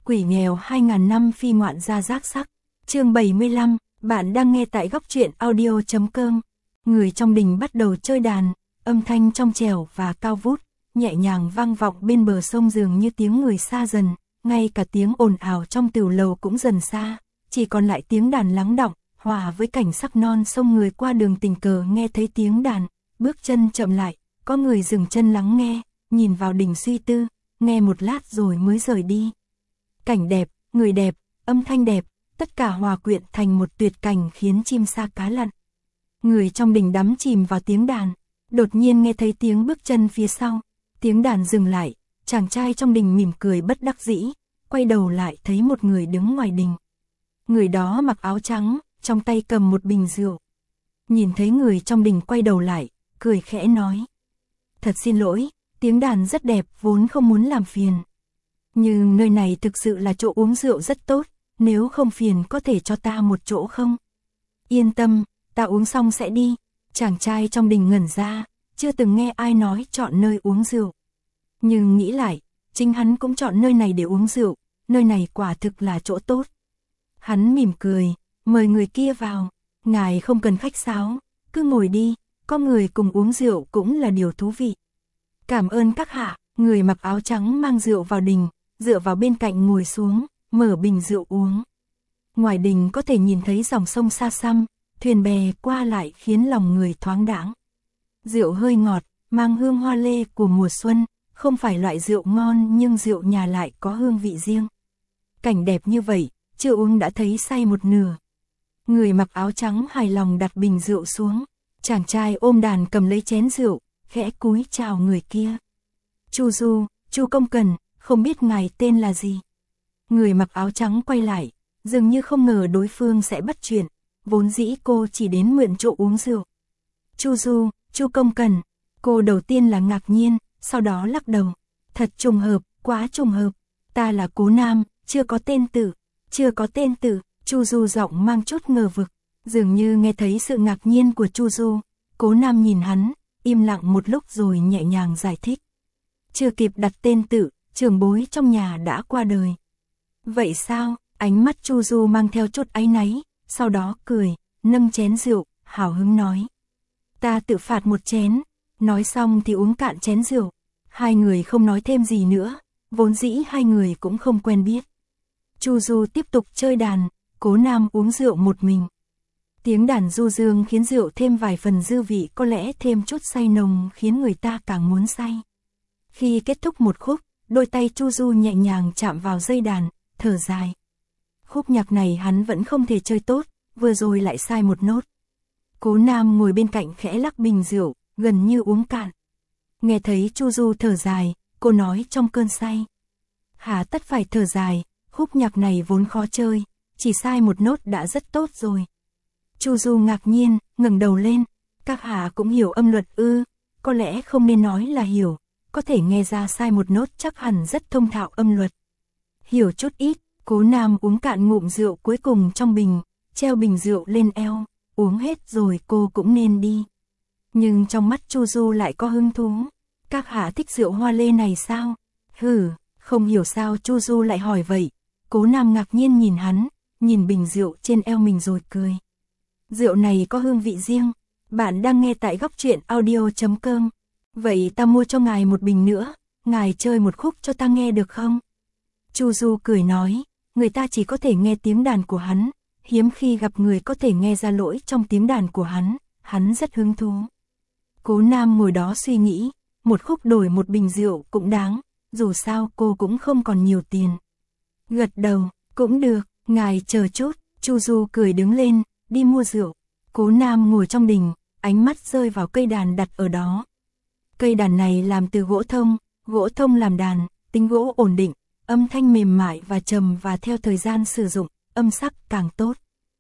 Quỷ nghèo 2000 năm phi ngoạn gia giác sắc. Chương 75, bạn đang nghe tại góc truyện audio.com. Người trong đình bắt đầu chơi đàn, âm thanh trong trẻo và cao vút, nhẹ nhàng vang vọng bên bờ sông dường như tiếng người xa dần, ngay cả tiếng ồn ào trong tửu lầu cũng dần xa, chỉ còn lại tiếng đàn lắng đọng, hòa với cảnh sắc non sông. Người qua đường tình cờ nghe thấy tiếng đàn, bước chân chậm lại, có người dừng chân lắng nghe, nhìn vào đình suy tư, nghe một lát rồi mới rời đi. Cảnh đẹp, người đẹp, âm thanh đẹp, tất cả hòa quyện thành một tuyệt cảnh khiến chim sa cá lặn. Người trong đình đắm chìm vào tiếng đàn, đột nhiên nghe thấy tiếng bước chân phía sau, tiếng đàn dừng lại, chàng trai trong đình mỉm cười bất đắc dĩ, quay đầu lại thấy một người đứng ngoài đình. Người đó mặc áo trắng, trong tay cầm một bình rượu. Nhìn thấy người trong đình quay đầu lại, cười khẽ nói: "Thật xin lỗi, tiếng đàn rất đẹp, vốn không muốn làm phiền. Nhưng nơi này thực sự là chỗ uống rượu rất tốt, nếu không phiền có thể cho ta một chỗ không?" "Yên tâm, ta uống xong sẽ đi." Chàng trai trong đình ngẩn ra, chưa từng nghe ai nói chọn nơi uống rượu. Nhưng nghĩ lại, chính hắn cũng chọn nơi này để uống rượu, nơi này quả thực là chỗ tốt. Hắn mỉm cười, mời người kia vào: "Ngài không cần khách sáo, cứ ngồi đi, có người cùng uống rượu cũng là điều thú vị." "Cảm ơn các hạ." Người mặc áo trắng mang rượu vào đình, dựa vào bên cạnh ngồi xuống, mở bình rượu uống. Ngoài đình có thể nhìn thấy dòng sông xa xăm, thuyền bè qua lại khiến lòng người thoáng đãng. Rượu hơi ngọt, mang hương hoa lê của mùa xuân, không phải loại rượu ngon nhưng rượu nhà lại có hương vị riêng. Cảnh đẹp như vậy, chưa uống đã thấy say một nửa. Người mặc áo trắng hài lòng đặt bình rượu xuống, chàng trai ôm đàn cầm lấy chén rượu, khẽ cúi chào người kia: "Chu Du, Chu Công Cần, không biết ngài tên là gì?" Người mặc áo trắng quay lại, dường như không ngờ đối phương sẽ bắt chuyện, vốn dĩ cô chỉ đến mượn chỗ uống rượu. "Chu Du, Chu Công Cần." Cô đầu tiên là ngạc nhiên, sau đó lắc đầu: "Thật trùng hợp, quá trùng hợp. Ta là Cố Nam, chưa có tên tự." "Chưa có tên tự?" Chu Du giọng mang chút ngờ vực, dường như nghe thấy sự ngạc nhiên của Chu Du. Cố Nam nhìn hắn, im lặng một lúc rồi nhẹ nhàng giải thích: "Chưa kịp đặt tên tự, trưởng bối trong nhà đã qua đời." "Vậy sao?" Ánh mắt Chu Du mang theo chút áy náy, sau đó cười, nâng chén rượu, hào hứng nói: "Ta tự phạt một chén." Nói xong thì uống cạn chén rượu. Hai người không nói thêm gì nữa, vốn dĩ hai người cũng không quen biết. Chu Du tiếp tục chơi đàn, Cố Nam uống rượu một mình. Tiếng đàn du dương khiến rượu thêm vài phần dư vị, có lẽ thêm chút say nồng khiến người ta càng muốn say. Khi kết thúc một khúc, đôi tay Chu Du nhẹ nhàng chạm vào dây đàn, thở dài. Khúc nhạc này hắn vẫn không thể chơi tốt, vừa rồi lại sai một nốt. Cố Nam ngồi bên cạnh khẽ lắc bình rượu, gần như uống cạn. Nghe thấy Chu Du thở dài, cô nói trong cơn say: "Hà tất phải thở dài, khúc nhạc này vốn khó chơi, chỉ sai một nốt đã rất tốt rồi." Chu Du ngạc nhiên, ngẩng đầu lên: "Các hạ cũng hiểu âm luật ư?" "Có lẽ không nên nói là hiểu, có thể nghe ra sai một nốt chắc hẳn rất thông thạo âm luật." "Hiểu chút ít." Cố Nam uống cạn ngụm rượu cuối cùng trong bình, treo bình rượu lên eo: "Uống hết rồi cô cũng nên đi." Nhưng trong mắt Chu Du lại có hứng thú: "Các hạ thích rượu hoa lê này sao?" "Hừ." Không hiểu sao Chu Du lại hỏi vậy. Cố Nam ngạc nhiên nhìn hắn, nhìn bình rượu trên eo mình rồi cười: "Rượu này có hương vị riêng." Bạn đang nghe tại góc truyện audio.com. "Vậy ta mua cho ngài một bình nữa, ngài chơi một khúc cho ta nghe được không?" Chu Du cười nói, người ta chỉ có thể nghe tiếng đàn của hắn, hiếm khi gặp người có thể nghe ra lỗi trong tiếng đàn của hắn rất hứng thú. Cố Nam ngồi đó suy nghĩ, một khúc đổi một bình rượu cũng đáng, dù sao cô cũng không còn nhiều tiền. Gật đầu: "Cũng được, ngài chờ chút." Chu Du cười đứng lên, đi mua rượu. Cố Nam ngồi trong đình, ánh mắt rơi vào cây đàn đặt ở đó. Cây đàn này làm từ gỗ thông làm đàn, tính gỗ ổn định, âm thanh mềm mại và trầm, và theo thời gian sử dụng, âm sắc càng tốt.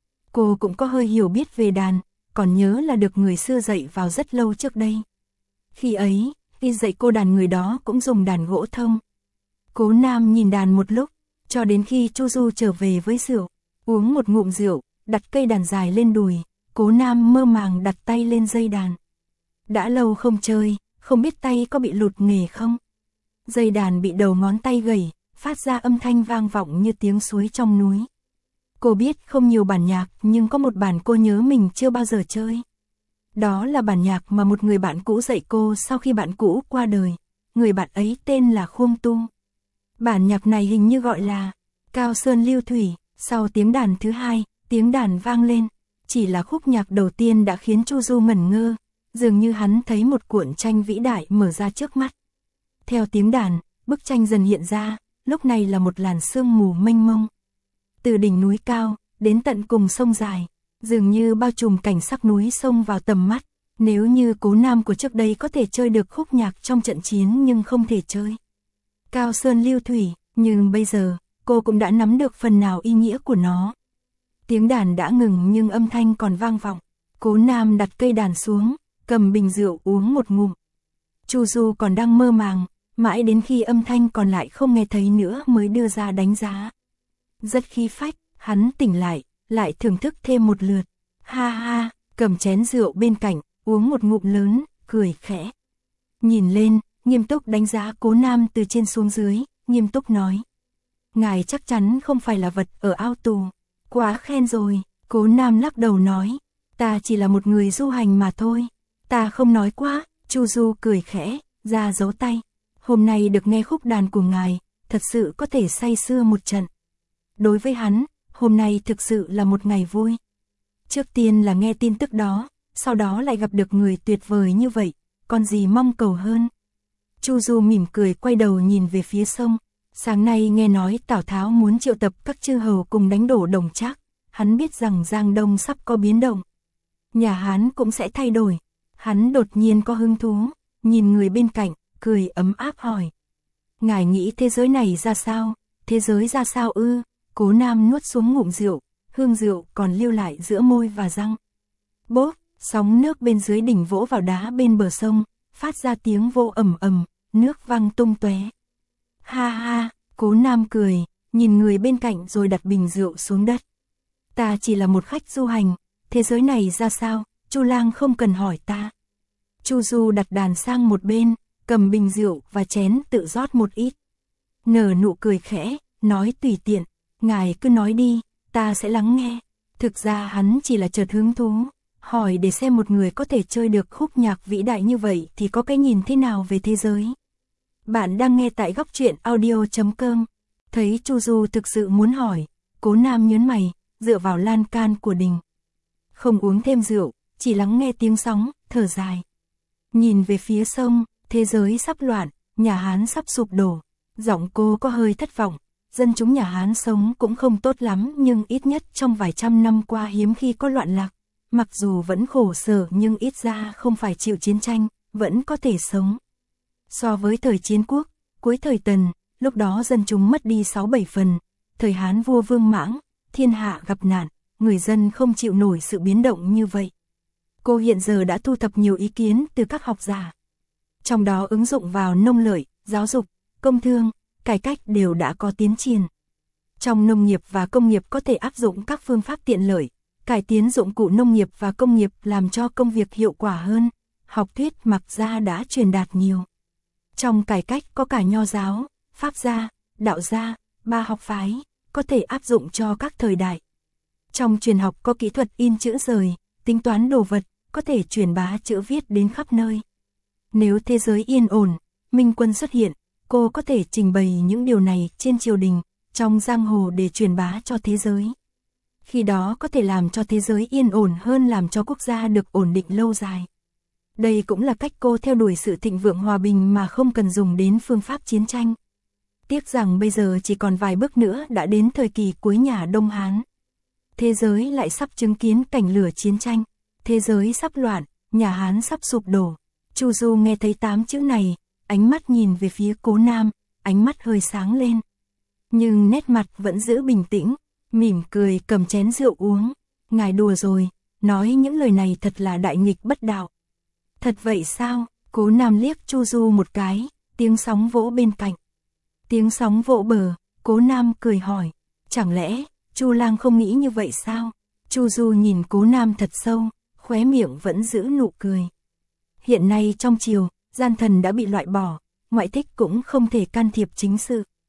Cô cũng có hơi hiểu biết về đàn, còn nhớ là được người xưa dạy vào rất lâu trước đây. Khi ấy, khi dạy cô đàn người đó cũng dùng đàn gỗ thông. Cố Nam nhìn đàn một lúc, cho đến khi Chu Du trở về với rượu, uống một ngụm rượu, đặt cây đàn dài lên đùi, Cố Nam mơ màng đặt tay lên dây đàn. Đã lâu không chơi, không biết tay có bị lụt nghề không? Dây đàn bị đầu ngón tay gãy, phát ra âm thanh vang vọng như tiếng suối trong núi. Cô biết không nhiều bản nhạc nhưng có một bản cô nhớ mình chưa bao giờ chơi. Đó là bản nhạc mà một người bạn cũ dạy cô sau khi bạn cũ qua đời. Người bạn ấy tên là Khuông Tu. Bản nhạc này hình như gọi là Cao Sơn Lưu Thủy. Sau tiếng đàn thứ hai, tiếng đàn vang lên. Chỉ là khúc nhạc đầu tiên đã khiến Chu Du ngẩn ngơ. Dường như hắn thấy một cuộn tranh vĩ đại mở ra trước mắt. Theo tiếng đàn, bức tranh dần hiện ra, lúc này là một làn sương mù mênh mông. Từ đỉnh núi cao, đến tận cùng sông dài, dường như bao trùm cảnh sắc núi sông vào tầm mắt. Nếu như Cố Nam của trước đây có thể chơi được khúc nhạc trong trận chiến nhưng không thể chơi Cao Sơn Lưu Thủy, nhưng bây giờ, cô cũng đã nắm được phần nào ý nghĩa của nó. Tiếng đàn đã ngừng nhưng âm thanh còn vang vọng. Cố Nam đặt cây đàn xuống, cầm bình rượu uống một ngụm. Chu Du còn đang mơ màng, mãi đến khi âm thanh còn lại không nghe thấy nữa mới đưa ra đánh giá. Rất khí phách, hắn tỉnh lại thưởng thức thêm một lượt. Ha ha, cầm chén rượu bên cạnh, uống một ngụm lớn, cười khẽ. Nhìn lên, nghiêm túc đánh giá Cố Nam từ trên xuống dưới, nghiêm túc nói. Ngài chắc chắn không phải là vật ở ao tù. Quá khen rồi, Cố Nam lắc đầu nói. Ta chỉ là một người du hành mà thôi. Ta không nói quá, Chu Du cười khẽ, ra dấu tay. Hôm nay được nghe khúc đàn của ngài, thật sự có thể say sưa một trận. Đối với hắn, hôm nay thực sự là một ngày vui. Trước tiên là nghe tin tức đó, sau đó lại gặp được người tuyệt vời như vậy, còn gì mong cầu hơn. Chu Du mỉm cười quay đầu nhìn về phía sông. Sáng nay nghe nói Tào Tháo muốn triệu tập các chư hầu cùng đánh đổ Đồng Trác, hắn biết rằng Giang Đông sắp có biến động. Nhà Hán cũng sẽ thay đổi. Hắn đột nhiên có hứng thú, nhìn người bên cạnh, cười ấm áp hỏi. Ngài nghĩ thế giới này ra sao? Thế giới ra sao ư? Cố Nam nuốt xuống ngụm rượu, hương rượu còn lưu lại giữa môi và răng. Bốp, sóng nước bên dưới đỉnh vỗ vào đá bên bờ sông, phát ra tiếng vô ầm ầm, nước văng tung tóe. Ha ha, Cố Nam cười, nhìn người bên cạnh rồi đặt bình rượu xuống đất. Ta chỉ là một khách du hành, thế giới này ra sao, Chu Lang không cần hỏi ta. Chu Du đặt đàn sang một bên, cầm bình rượu và chén tự rót một ít. Nở nụ cười khẽ, nói tùy tiện, ngài cứ nói đi, ta sẽ lắng nghe. Thực ra hắn chỉ là chợt hứng thú, hỏi để xem một người có thể chơi được khúc nhạc vĩ đại như vậy thì có cái nhìn thế nào về thế giới. Bạn đang nghe tại góc truyện audio.com. Thấy Chu Du thực sự muốn hỏi, Cố Nam nhớn mày, dựa vào lan can của đình. Không uống thêm rượu, chỉ lắng nghe tiếng sóng, thở dài. Nhìn về phía sông, thế giới sắp loạn, nhà Hán sắp sụp đổ. Giọng cô có hơi thất vọng, dân chúng nhà Hán sống cũng không tốt lắm nhưng ít nhất trong vài trăm năm qua hiếm khi có loạn lạc. Mặc dù vẫn khổ sở nhưng ít ra không phải chịu chiến tranh, vẫn có thể sống. So với thời chiến quốc, cuối thời Tần, lúc đó dân chúng mất đi 6-7 phần, thời Hán vua Vương Mãng, thiên hạ gặp nạn, người dân không chịu nổi sự biến động như vậy. Cô hiện giờ đã thu thập nhiều ý kiến từ các học giả. Trong đó ứng dụng vào nông lợi, giáo dục, công thương, cải cách đều đã có tiến triển. Trong nông nghiệp và công nghiệp có thể áp dụng các phương pháp tiện lợi, cải tiến dụng cụ nông nghiệp và công nghiệp làm cho công việc hiệu quả hơn. Học thuyết Mạc gia đã truyền đạt nhiều. Trong cải cách có cả Nho giáo, Pháp gia, Đạo gia, 3 học phái, có thể áp dụng cho các thời đại. Trong truyền học có kỹ thuật in chữ rời, tính toán đồ vật, có thể truyền bá chữ viết đến khắp nơi. Nếu thế giới yên ổn, minh quân xuất hiện, cô có thể trình bày những điều này trên triều đình, trong giang hồ để truyền bá cho thế giới. Khi đó có thể làm cho thế giới yên ổn hơn làm cho quốc gia được ổn định lâu dài. Đây cũng là cách cô theo đuổi sự thịnh vượng hòa bình mà không cần dùng đến phương pháp chiến tranh. Tiếc rằng bây giờ chỉ còn vài bước nữa đã đến thời kỳ cuối nhà Đông Hán. Thế giới lại sắp chứng kiến cảnh lửa chiến tranh. Thế giới sắp loạn, nhà Hán sắp sụp đổ. Chu Du nghe thấy 8 chữ này, ánh mắt nhìn về phía Cố Nam, ánh mắt hơi sáng lên. Nhưng nét mặt vẫn giữ bình tĩnh, mỉm cười cầm chén rượu uống. Ngài đùa rồi, nói những lời này thật là đại nghịch bất đạo. Thật vậy sao? Cố Nam liếc Chu Du một cái, tiếng sóng vỗ bên cạnh. Tiếng sóng vỗ bờ, Cố Nam cười hỏi, chẳng lẽ Chu Lang không nghĩ như vậy sao? Chu Du nhìn Cố Nam thật sâu, khóe miệng vẫn giữ nụ cười. Hiện nay trong triều, gian thần đã bị loại bỏ, ngoại thích cũng không thể can thiệp chính sự.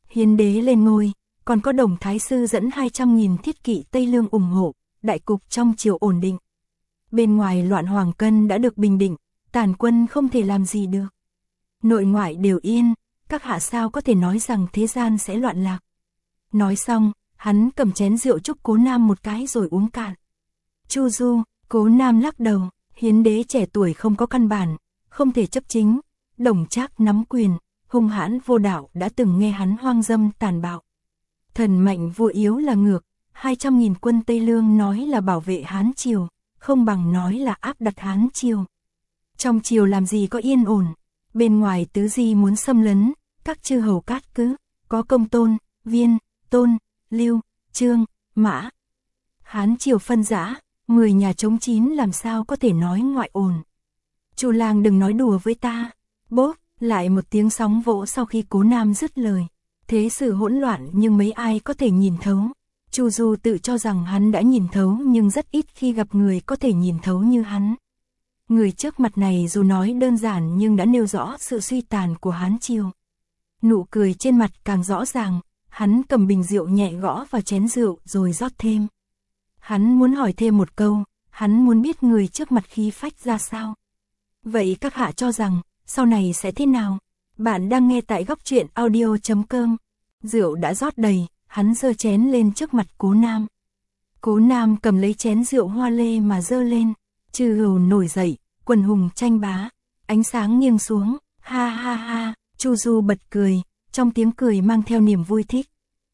Hiến đế lên ngôi, còn có Đồng Thái Sư dẫn 200.000 thiết kỵ Tây Lương ủng hộ, đại cục trong triều ổn định. Bên ngoài loạn Hoàng Cân đã được bình định, tàn quân không thể làm gì được. Nội ngoại đều yên, các hạ sao có thể nói rằng thế gian sẽ loạn lạc. Nói xong, hắn cầm chén rượu chúc Cố Nam một cái rồi uống cạn. Chu du, Cố Nam lắc đầu, hiến đế trẻ tuổi không có căn bản, không thể chấp chính. Đồng Trác nắm quyền, hung hãn vô đạo đã từng nghe hắn hoang dâm tàn bạo. Thần mạnh vua yếu là ngược, 200.000 quân Tây Lương nói là bảo vệ Hán triều, không bằng nói là áp đặt Hán triều. Trong triều làm gì có yên ổn, bên ngoài tứ di muốn xâm lấn, các chư hầu cát cứ, có Công Tôn, Viên, Tôn, Lưu, Trương, Mã. Hán triều phân rã, 10 nhà chống chín làm sao có thể nói ngoại ổn. Chu lang đừng nói đùa với ta. Bốp, lại một tiếng sóng vỗ sau khi Cố Nam dứt lời. Thế sự hỗn loạn nhưng mấy ai có thể nhìn thấu. Chu Du tự cho rằng hắn đã nhìn thấu nhưng rất ít khi gặp người có thể nhìn thấu như hắn. Người trước mặt này dù nói đơn giản nhưng đã nêu rõ sự suy tàn của Hán triều. Nụ cười trên mặt càng rõ ràng, hắn cầm bình rượu nhẹ gõ vào chén rượu rồi rót thêm. Hắn muốn hỏi thêm một câu, hắn muốn biết người trước mặt khí phách ra sao. Vậy các hạ cho rằng, sau này sẽ thế nào? Bạn đang nghe tại góc truyện audio.com. Rượu đã rót đầy, hắn giơ chén lên trước mặt Cố Nam. Cố Nam cầm lấy chén rượu hoa lê mà giơ lên, chư hầu nổi dậy, quần hùng tranh bá, ánh sáng nghiêng xuống, ha ha ha, Chu Du bật cười, trong tiếng cười mang theo niềm vui thích.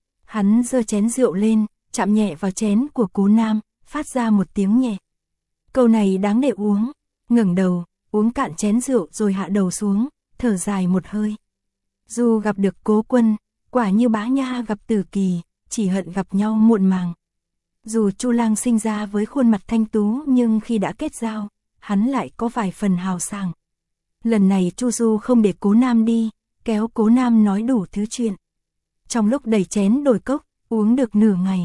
Hắn giơ chén rượu lên, chạm nhẹ vào chén của Cố Nam, phát ra một tiếng nhẹ. Câu này đáng để uống, ngẩng đầu, uống cạn chén rượu rồi hạ đầu xuống, thở dài một hơi. Dù gặp được Cố Quân, quả như Bá Nha gặp Tử Kỳ, chỉ hận gặp nhau muộn màng. Dù Chu Lang sinh ra với khuôn mặt thanh tú nhưng khi đã kết giao, hắn lại có vài phần hào sảng. Lần này Chu Du không để Cố Nam đi, kéo Cố Nam nói đủ thứ chuyện. Trong lúc đẩy chén đổi cốc, uống được nửa ngày,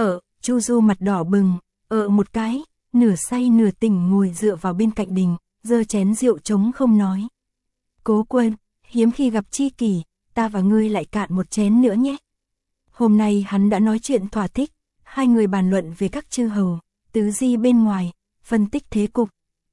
Chu Du mặt đỏ bừng, một cái, nửa say nửa tỉnh ngồi dựa vào bên cạnh đình, giơ chén rượu trống không nói. Cố Quân, hiếm khi gặp tri kỷ, ta và ngươi lại cạn một chén nữa nhé. Hôm nay hắn đã nói chuyện thỏa thích, hai người bàn luận về các chư hầu, tứ di bên ngoài, phân tích thế cục.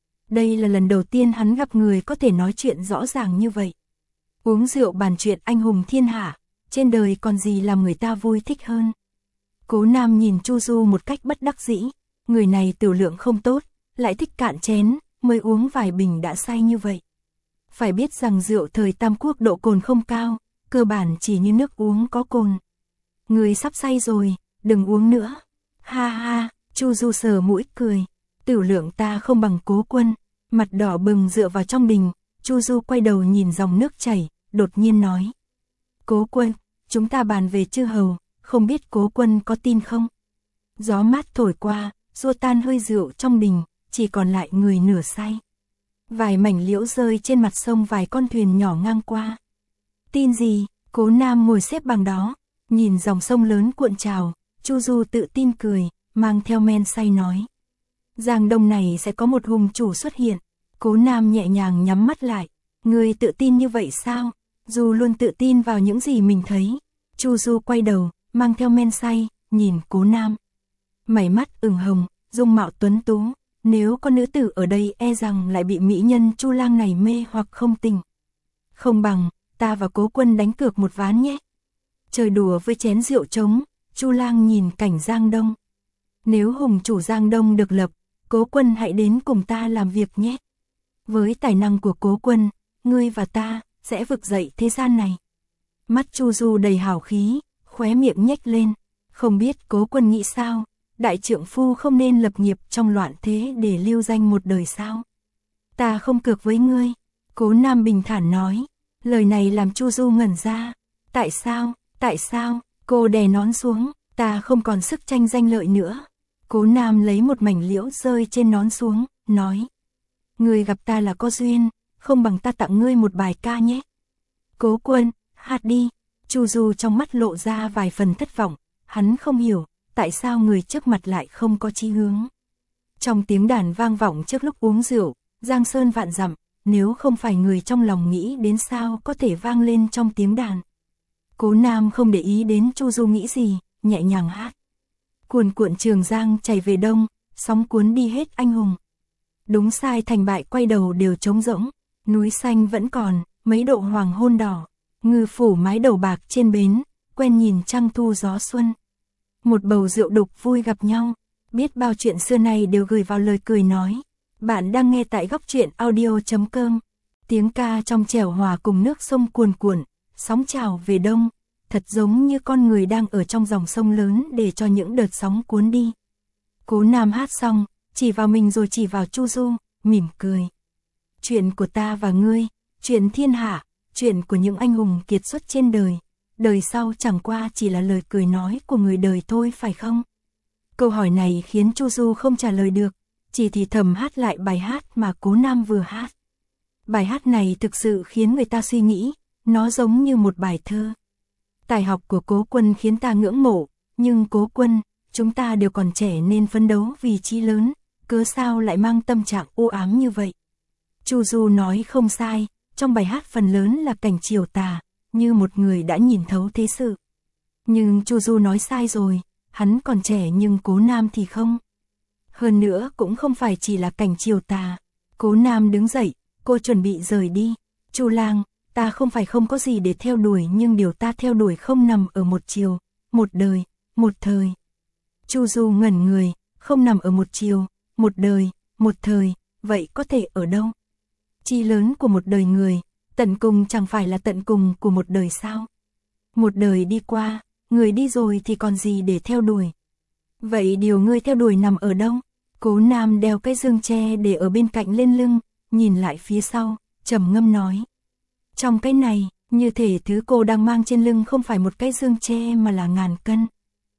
Đây là lần đầu tiên hắn gặp người có thể nói chuyện rõ ràng như vậy. Uống rượu bàn chuyện anh hùng thiên hạ, trên đời còn gì làm người ta vui thích hơn. Cố Nam nhìn Chu Du một cách bất đắc dĩ, người này tiểu lượng không tốt, lại thích cạn chén, mới uống vài bình đã say như vậy. Phải biết rằng rượu thời Tam Quốc độ cồn không cao, cơ bản chỉ như nước uống có cồn. Người sắp say rồi, đừng uống nữa. Ha ha, Chu Du sờ mũi cười, tiểu lượng ta không bằng Cố Quân, mặt đỏ bừng dựa vào trong đình. Chu Du quay đầu nhìn dòng nước chảy, đột nhiên nói. Cố Quân, chúng ta bàn về chư hầu, không biết Cố Quân có tin không? Gió mát thổi qua, xua tan hơi rượu trong đình, chỉ còn lại người nửa say. Vài mảnh liễu rơi trên mặt sông, vài con thuyền nhỏ ngang qua. Tin gì? Cố Nam ngồi xếp bằng đó, nhìn dòng sông lớn cuộn trào, Chu Du tự tin cười, mang theo men say nói. Giang Đông này sẽ có một hùng chủ xuất hiện. Cố Nam nhẹ nhàng nhắm mắt lại. Người tự tin như vậy sao? Du luôn tự tin vào những gì mình thấy. Chu Du quay đầu, mang theo men say, nhìn Cố Nam. Mày mắt ửng hồng, dung mạo tuấn tú. Nếu có nữ tử ở đây e rằng lại bị mỹ nhân Chu Lang này mê hoặc không tình. Không bằng, ta và Cố Quân đánh cược một ván nhé. Chơi đùa với chén rượu trống, Chu Lang nhìn cảnh Giang Đông. Nếu hùng chủ Giang Đông được lập, Cố Quân hãy đến cùng ta làm việc nhé. Với tài năng của Cố Quân, ngươi và ta sẽ vực dậy thế gian này. Mắt Chu Du đầy hào khí, khóe miệng nhếch lên. Không biết Cố Quân nghĩ sao, đại trượng phu không nên lập nghiệp trong loạn thế để lưu danh một đời sao? Ta không cược với ngươi. Cố Nam bình thản nói. Lời này làm Chu Du ngẩn ra. Tại sao? Tại sao? Cô đè nón xuống. Ta không còn sức tranh danh lợi nữa. Cố Nam lấy một mảnh liễu rơi trên nón xuống, nói. Ngươi gặp ta là có duyên, không bằng ta tặng ngươi một bài ca nhé. Cố Quân, hát đi. Chu Du trong mắt lộ ra vài phần thất vọng, hắn không hiểu, tại sao người trước mặt lại không có chí hướng. Trong tiếng đàn vang vọng trước lúc uống rượu, Giang Sơn vạn dặm, nếu không phải người trong lòng nghĩ đến sao có thể vang lên trong tiếng đàn. Cố Nam không để ý đến Chu Du nghĩ gì, nhẹ nhàng hát. Cuồn cuộn Trường Giang chảy về đông, sóng cuốn đi hết anh hùng. Đúng sai thành bại quay đầu đều trống rỗng, núi xanh vẫn còn, mấy độ hoàng hôn đỏ, ngư phủ mái đầu bạc trên bến, quen nhìn trăng thu gió xuân. Một bầu rượu đục vui gặp nhau, biết bao chuyện xưa này đều gửi vào lời cười nói. Bạn đang nghe tại góc truyện audio.com. Tiếng ca trong trẻo hòa cùng nước sông cuồn cuộn, sóng trào về đông, thật giống như con người đang ở trong dòng sông lớn để cho những đợt sóng cuốn đi. Cố Nam hát xong, chỉ vào mình rồi chỉ vào Chu Du, mỉm cười. Chuyện của ta và ngươi, chuyện thiên hạ, chuyện của những anh hùng kiệt xuất trên đời, đời sau chẳng qua chỉ là lời cười nói của người đời thôi phải không? Câu hỏi này khiến Chu Du không trả lời được, chỉ thì thầm hát lại bài hát mà Cố Nam vừa hát. Bài hát này thực sự khiến người ta suy nghĩ, nó giống như một bài thơ. Tài học của Cố Quân khiến ta ngưỡng mộ, nhưng Cố Quân, chúng ta đều còn trẻ nên phấn đấu vì chí lớn, cớ sao lại mang tâm trạng u ám như vậy? Chu Du nói không sai, trong bài hát phần lớn là cảnh chiều tà, như một người đã nhìn thấu thế sự. Nhưng Chu Du nói sai rồi, hắn còn trẻ nhưng Cố Nam thì không. Hơn nữa cũng không phải chỉ là cảnh chiều tà. Cố Nam đứng dậy, cô chuẩn bị rời đi. Chu Lang, ta không phải không có gì để theo đuổi nhưng điều ta theo đuổi không nằm ở một chiều, một đời, một thời. Chu Du ngẩn người, không nằm ở một chiều, một đời, một thời, vậy có thể ở đâu? Chí lớn của một đời người, tận cùng chẳng phải là tận cùng của một đời sao? Một đời đi qua, người đi rồi thì còn gì để theo đuổi? Vậy điều ngươi theo đuổi nằm ở đâu? Cố Nam đeo cái dương tre để ở bên cạnh lên lưng, nhìn lại phía sau, trầm ngâm nói. Trong cái này, như thể thứ cô đang mang trên lưng không phải một cái dương tre mà là ngàn cân.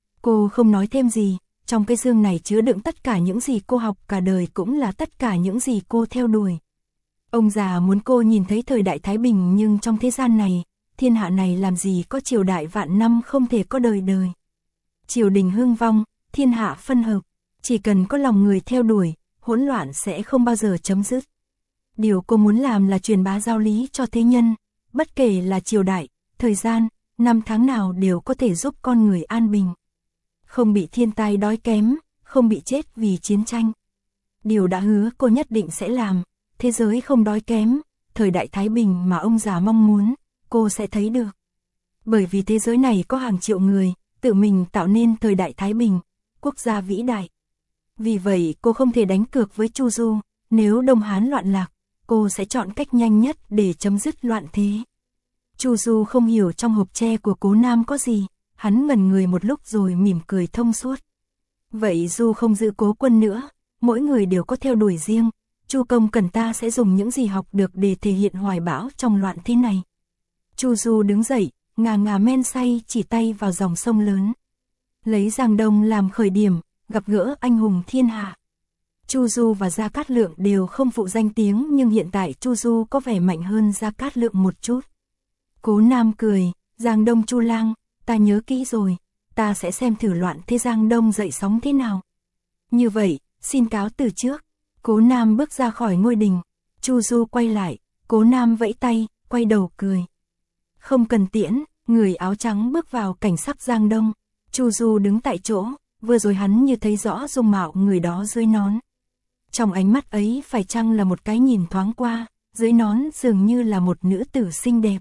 Cô không nói thêm gì, trong cái dương này chứa đựng tất cả những gì cô học cả đời cũng là tất cả những gì cô theo đuổi. Ông già muốn cô nhìn thấy thời đại Thái Bình nhưng trong thế gian này, thiên hạ này làm gì có triều đại vạn năm không thể có đời đời. Triều đình hưng vong, thiên hạ phân hợp, chỉ cần có lòng người theo đuổi, hỗn loạn sẽ không bao giờ chấm dứt. Điều cô muốn làm là truyền bá giáo lý cho thế nhân, bất kể là triều đại, thời gian, năm tháng nào đều có thể giúp con người an bình. Không bị thiên tai đói kém, không bị chết vì chiến tranh. Điều đã hứa cô nhất định sẽ làm, thế giới không đói kém, thời đại Thái Bình mà ông già mong muốn, cô sẽ thấy được. Bởi vì thế giới này có hàng triệu người, tự mình tạo nên thời đại Thái Bình, quốc gia vĩ đại. Vì vậy cô không thể đánh cược với Chu Du, nếu Đông Hán loạn lạc, cô sẽ chọn cách nhanh nhất để chấm dứt loạn thế. Chu Du không hiểu trong hộp tre của Cố Nam có gì, hắn ngẩn người một lúc rồi mỉm cười thông suốt. Vậy Du không giữ Cố Quân nữa, mỗi người đều có theo đuổi riêng, Chu công cần ta sẽ dùng những gì học được để thể hiện hoài bão trong loạn thế này. Chu Du đứng dậy, ngà ngà men say chỉ tay vào dòng sông lớn. Lấy Giang Đông làm khởi điểm, gặp gỡ anh hùng thiên hạ. Chu Du và Gia Cát Lượng đều không phụ danh tiếng nhưng hiện tại Chu Du có vẻ mạnh hơn Gia Cát Lượng một chút. Cố Nam cười, Giang Đông Chu Lang, ta nhớ kỹ rồi, ta sẽ xem thử loạn thế Giang Đông dậy sóng thế nào. Như vậy, xin cáo từ trước. Cố Nam bước ra khỏi ngôi đình, Chu Du quay lại, Cố Nam vẫy tay, quay đầu cười. Không cần tiễn, người áo trắng bước vào cảnh sắc Giang Đông. Chu Du đứng tại chỗ, vừa rồi hắn như thấy rõ dung mạo người đó dưới nón. Trong ánh mắt ấy phải chăng là một cái nhìn thoáng qua, dưới nón dường như là một nữ tử xinh đẹp.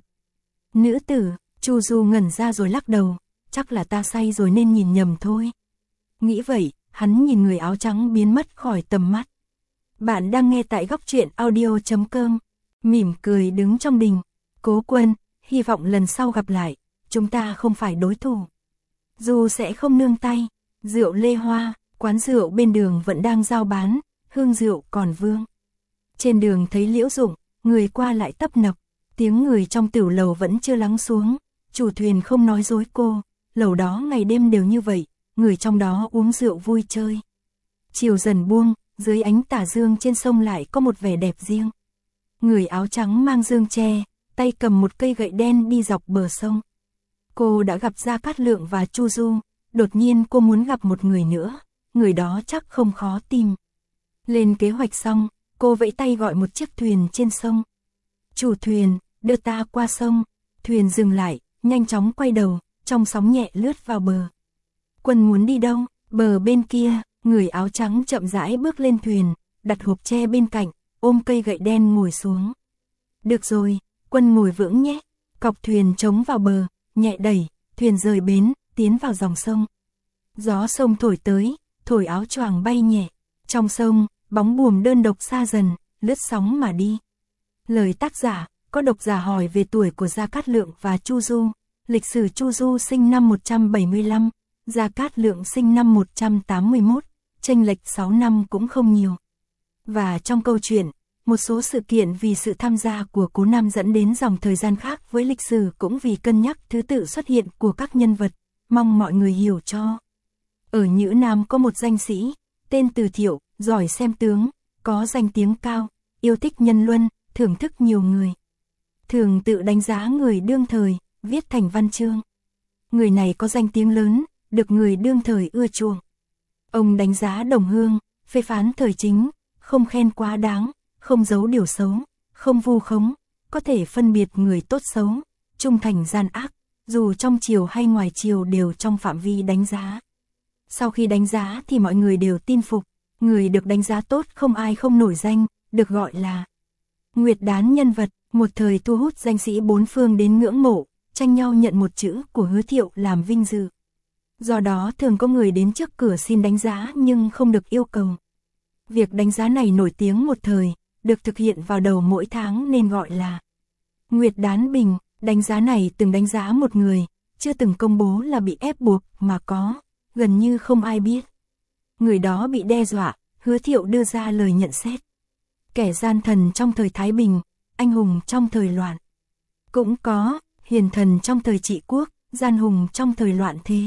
Nữ tử, Chu Du ngẩn ra rồi lắc đầu, chắc là ta say rồi nên nhìn nhầm thôi. Nghĩ vậy, hắn nhìn người áo trắng biến mất khỏi tầm mắt. Bạn đang nghe tại góc truyện audio.com, mỉm cười đứng trong đình. Cố Quân, hy vọng lần sau gặp lại, chúng ta không phải đối thủ. Du sẽ không nương tay. Rượu Lê Hoa, quán rượu bên đường vẫn đang giao bán, hương rượu còn vương. Trên đường thấy Liễu Dụng, người qua lại tấp nập, tiếng người trong tiểu lầu vẫn chưa lắng xuống, chủ thuyền không nói dối cô, lầu đó ngày đêm đều như vậy, người trong đó uống rượu vui chơi. Chiều dần buông, dưới ánh tà dương trên sông lại có một vẻ đẹp riêng. Người áo trắng mang dương tre, tay cầm một cây gậy đen đi dọc bờ sông. Cô đã gặp Gia Cát Lượng và Chu Du, đột nhiên cô muốn gặp một người nữa, người đó chắc không khó tìm. Lên kế hoạch xong, cô vẫy tay gọi một chiếc thuyền trên sông. Chủ thuyền, đưa ta qua sông. Thuyền dừng lại, nhanh chóng quay đầu, trong sóng nhẹ lướt vào bờ. Quân muốn đi đâu? Bờ bên kia, người áo trắng chậm rãi bước lên thuyền, đặt hộp tre bên cạnh, ôm cây gậy đen ngồi xuống. Được rồi, Quân ngồi vững nhé. Cọc thuyền chống vào bờ, nhẹ đẩy, thuyền rời bến, tiến vào dòng sông. Gió sông thổi tới, thổi áo choàng bay nhẹ. Trong sông, bóng buồm đơn độc xa dần, lướt sóng mà đi. Lời tác giả, có độc giả hỏi về tuổi của Gia Cát Lượng và Chu Du. Lịch sử: Chu Du sinh năm 175, Gia Cát Lượng sinh năm 181, chênh lệch 6 năm cũng không nhiều. Và trong câu chuyện, một số sự kiện vì sự tham gia của Cố Nam dẫn đến dòng thời gian khác với lịch sử, cũng vì cân nhắc thứ tự xuất hiện của các nhân vật, mong mọi người hiểu cho. Ở Nhữ Nam có một danh sĩ, tên Từ Thiệu, giỏi xem tướng, có danh tiếng cao, yêu thích nhân luân, thưởng thức nhiều người. Thường tự đánh giá người đương thời, viết thành văn chương. Người này có danh tiếng lớn, được người đương thời ưa chuộng. Ông đánh giá đồng hương, phê phán thời chính, không khen quá đáng, không giấu điều xấu, không vu khống, có thể phân biệt người tốt xấu, trung thành gian ác, dù trong triều hay ngoài triều đều trong phạm vi đánh giá. Sau khi đánh giá thì mọi người đều tin phục, người được đánh giá tốt không ai không nổi danh, được gọi là nguyệt đán nhân vật, một thời thu hút danh sĩ bốn phương đến ngưỡng mộ, tranh nhau nhận một chữ của Hứa Thiệu làm vinh dự. Do đó thường có người đến trước cửa xin đánh giá nhưng không được yêu cầu. Việc đánh giá này nổi tiếng một thời, được thực hiện vào đầu mỗi tháng nên gọi là nguyệt đán bình. Đánh giá này từng đánh giá một người, chưa từng công bố là bị ép buộc mà có, gần như không ai biết. Người đó bị đe dọa, Hứa Thiệu đưa ra lời nhận xét. Kẻ gian thần trong thời Thái Bình, anh hùng trong thời loạn. Cũng có, hiền thần trong thời trị quốc, gian hùng trong thời loạn thế.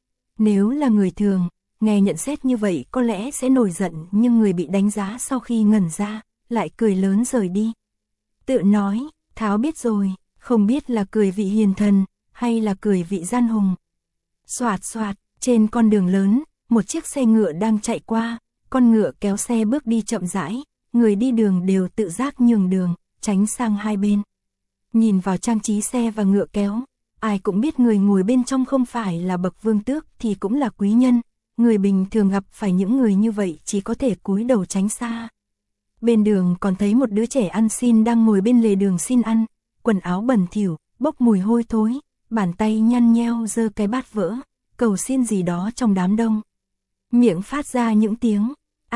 Nếu là người thường, nghe nhận xét như vậy có lẽ sẽ nổi giận, nhưng người bị đánh giá sau khi ngẩn ra, lại cười lớn rời đi. Tự nói, tháo biết rồi, không biết là cười vị hiền thần, hay là cười vị gian hùng. Xoạt xoạt, trên con đường lớn, một chiếc xe ngựa đang chạy qua, con ngựa kéo xe bước đi chậm rãi, người đi đường đều tự giác nhường đường, tránh sang hai bên. Nhìn vào trang trí xe và ngựa kéo, ai cũng biết người ngồi bên trong không phải là bậc vương tước thì cũng là quý nhân, người bình thường gặp phải những người như vậy chỉ có thể cúi đầu tránh xa. Bên đường còn thấy một đứa trẻ ăn xin đang ngồi bên lề đường xin ăn, quần áo bẩn thỉu, bốc mùi hôi thối, bàn tay nhăn nheo giơ cái bát vỡ, cầu xin gì đó trong đám đông. Miệng phát ra những tiếng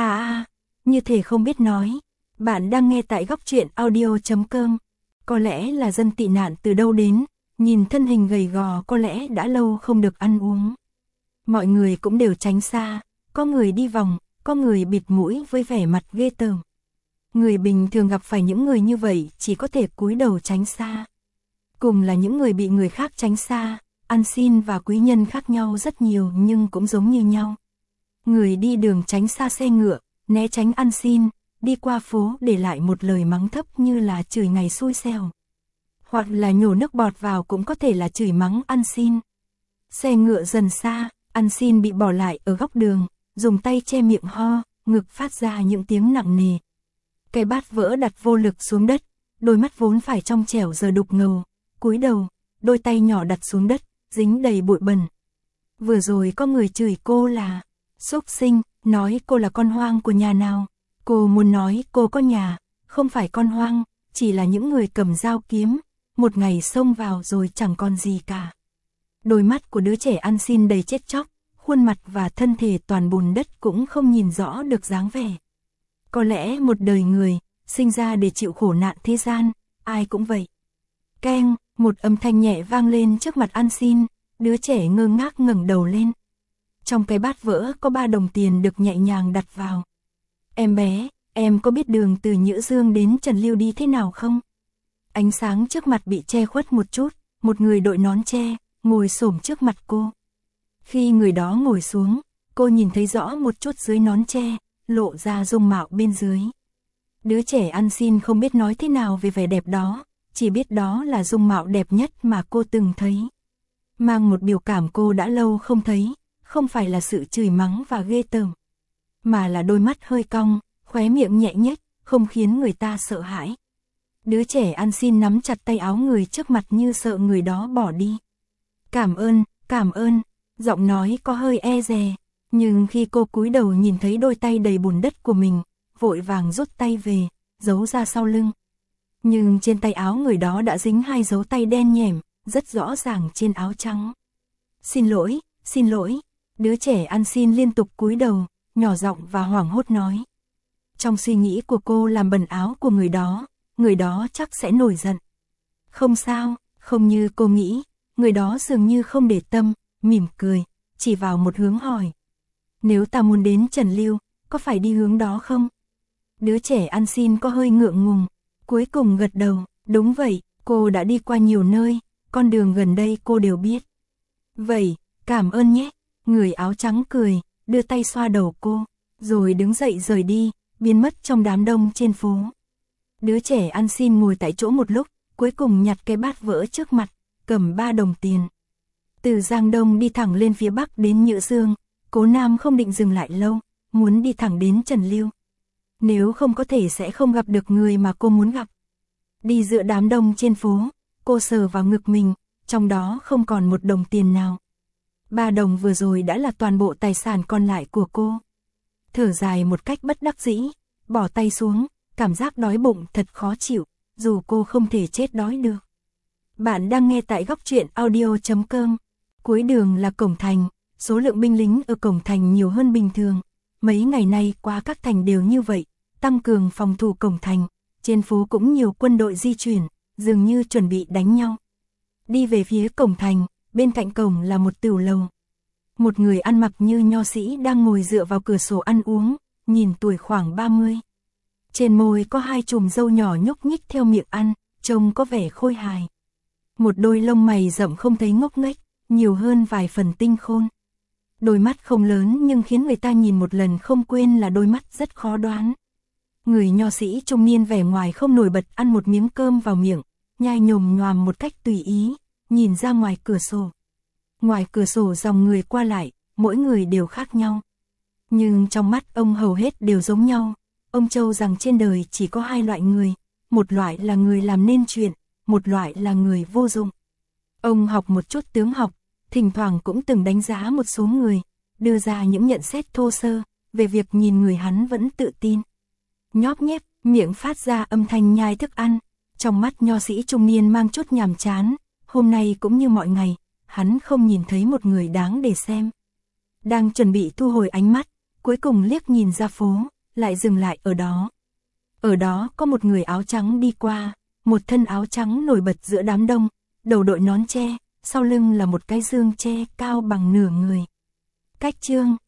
như thể không biết nói. Bạn đang nghe tại Góc Truyện Audio.com. Có lẽ là dân tị nạn từ đâu đến, nhìn thân hình gầy gò có lẽ đã lâu không được ăn uống. Mọi người cũng đều tránh xa, có người đi vòng, có người bịt mũi với vẻ mặt ghê tởm. Người bình thường gặp phải những người như vậy chỉ có thể cúi đầu tránh xa. Cùng là những người bị người khác tránh xa, ăn xin và quý nhân khác nhau rất nhiều nhưng cũng giống như nhau. Người đi đường tránh xa xe ngựa, né tránh ăn xin, đi qua phố để lại một lời mắng thấp như là chửi ngày xui xẻo. Hoặc là nhổ nước bọt vào cũng có thể là chửi mắng ăn xin. Xe ngựa dần xa, ăn xin bị bỏ lại ở góc đường, dùng tay che miệng ho, ngực phát ra những tiếng nặng nề. Cái bát vỡ đặt vô lực xuống đất, đôi mắt vốn phải trong trẻo giờ đục ngầu, cúi đầu, đôi tay nhỏ đặt xuống đất, dính đầy bụi bẩn. Vừa rồi có người chửi cô là súc sinh, nói cô là con hoang của nhà nào. Cô muốn nói cô có nhà, không phải con hoang, chỉ là những người cầm dao kiếm, một ngày xông vào rồi chẳng còn gì cả. Đôi mắt của đứa trẻ ăn xin đầy chết chóc, khuôn mặt và thân thể toàn bùn đất cũng không nhìn rõ được dáng vẻ. Có lẽ một đời người, sinh ra để chịu khổ nạn thế gian, ai cũng vậy. Keng, một âm thanh nhẹ vang lên trước mặt ăn xin, đứa trẻ ngơ ngác ngẩng đầu lên. Trong cái bát vỡ có 3 đồng tiền được nhẹ nhàng đặt vào. Em bé, em có biết đường từ Nhữ Dương đến Trần Lưu đi thế nào không? Ánh sáng trước mặt bị che khuất một chút, một người đội nón che, ngồi xổm trước mặt cô. Khi người đó ngồi xuống, cô nhìn thấy rõ một chút dưới nón che, lộ ra dung mạo bên dưới. Đứa trẻ ăn xin không biết nói thế nào về vẻ đẹp đó, chỉ biết đó là dung mạo đẹp nhất mà cô từng thấy. Mang một biểu cảm cô đã lâu không thấy, không phải là sự chửi mắng và ghê tởm, mà là đôi mắt hơi cong, khóe miệng nhẹ nhếch, không khiến người ta sợ hãi. Đứa trẻ ăn xin nắm chặt tay áo người trước mặt như sợ người đó bỏ đi. cảm ơn, giọng nói có hơi e dè, nhưng khi cô cúi đầu nhìn thấy đôi tay đầy bùn đất của mình, vội vàng rút tay về, giấu ra sau lưng. Nhưng trên tay áo người đó đã dính 2 dấu tay đen nhẻm, rất rõ ràng trên áo trắng. Xin lỗi, đứa trẻ ăn xin liên tục cúi đầu, nhỏ giọng và hoảng hốt nói. Trong suy nghĩ của cô làm bẩn áo của người đó chắc sẽ nổi giận. Không sao, không như cô nghĩ, người đó dường như không để tâm, mỉm cười, chỉ vào một hướng hỏi. Nếu ta muốn đến Trần Lưu, có phải đi hướng đó không? Đứa trẻ ăn xin có hơi ngượng ngùng, cuối cùng gật đầu, đúng vậy, cô đã đi qua nhiều nơi, con đường gần đây cô đều biết. Vậy, cảm ơn nhé, người áo trắng cười, đưa tay xoa đầu cô, rồi đứng dậy rời đi, biến mất trong đám đông trên phố. Đứa trẻ ăn xin ngồi tại chỗ một lúc, cuối cùng nhặt cái bát vỡ trước mặt, cầm 3 đồng tiền. Từ Giang Đông đi thẳng lên phía Bắc đến Nhữ Dương, Cố Nam không định dừng lại lâu, muốn đi thẳng đến Trần Lưu. Nếu không có thể sẽ không gặp được người mà cô muốn gặp. Đi giữa đám đông trên phố, cô sờ vào ngực mình, trong đó không còn 1 đồng tiền nào. 3 đồng vừa rồi đã là toàn bộ tài sản còn lại của cô. Thở dài một cách bất đắc dĩ, bỏ tay xuống, cảm giác đói bụng thật khó chịu, dù cô không thể chết đói được. Bạn đang nghe tại góc truyện audio.com. Cuối đường là cổng thành, số lượng binh lính ở cổng thành nhiều hơn bình thường. Mấy ngày nay qua các thành đều như vậy, tăng cường phòng thủ cổng thành. Trên phố cũng nhiều quân đội di chuyển, dường như chuẩn bị đánh nhau. Đi về phía cổng thành, bên cạnh cổng là một tửu lầu. Một người ăn mặc như nho sĩ đang ngồi dựa vào cửa sổ ăn uống, nhìn tuổi khoảng 30. Trên môi có 2 chùm râu nhỏ nhúc nhích theo miệng ăn, trông có vẻ khôi hài. Một đôi lông mày rậm không thấy ngốc nghếch, nhiều hơn vài phần tinh khôn. Đôi mắt không lớn nhưng khiến người ta nhìn một lần không quên là đôi mắt rất khó đoán. Người nho sĩ trung niên vẻ ngoài không nổi bật ăn một miếng cơm vào miệng, nhai nhồm nhoàm một cách tùy ý, nhìn ra ngoài cửa sổ. Ngoài cửa sổ dòng người qua lại, mỗi người đều khác nhau. Nhưng trong mắt ông hầu hết đều giống nhau. Ông Châu rằng trên đời chỉ có 2 loại người, một loại là người làm nên chuyện, một loại là người vô dụng. Ông học một chút tướng học, thỉnh thoảng cũng từng đánh giá một số người, đưa ra những nhận xét thô sơ về việc nhìn người hắn vẫn tự tin. Nhóp nhép, miệng phát ra âm thanh nhai thức ăn, trong mắt nho sĩ trung niên mang chút nhàm chán, hôm nay cũng như mọi ngày, hắn không nhìn thấy một người đáng để xem. Đang chuẩn bị thu hồi ánh mắt, cuối cùng liếc nhìn ra phố, lại dừng lại ở đó. Ở đó có một người áo trắng đi qua, một thân áo trắng nổi bật giữa đám đông, đầu đội nón tre, sau lưng là một cái dương tre cao bằng nửa người. Cách chương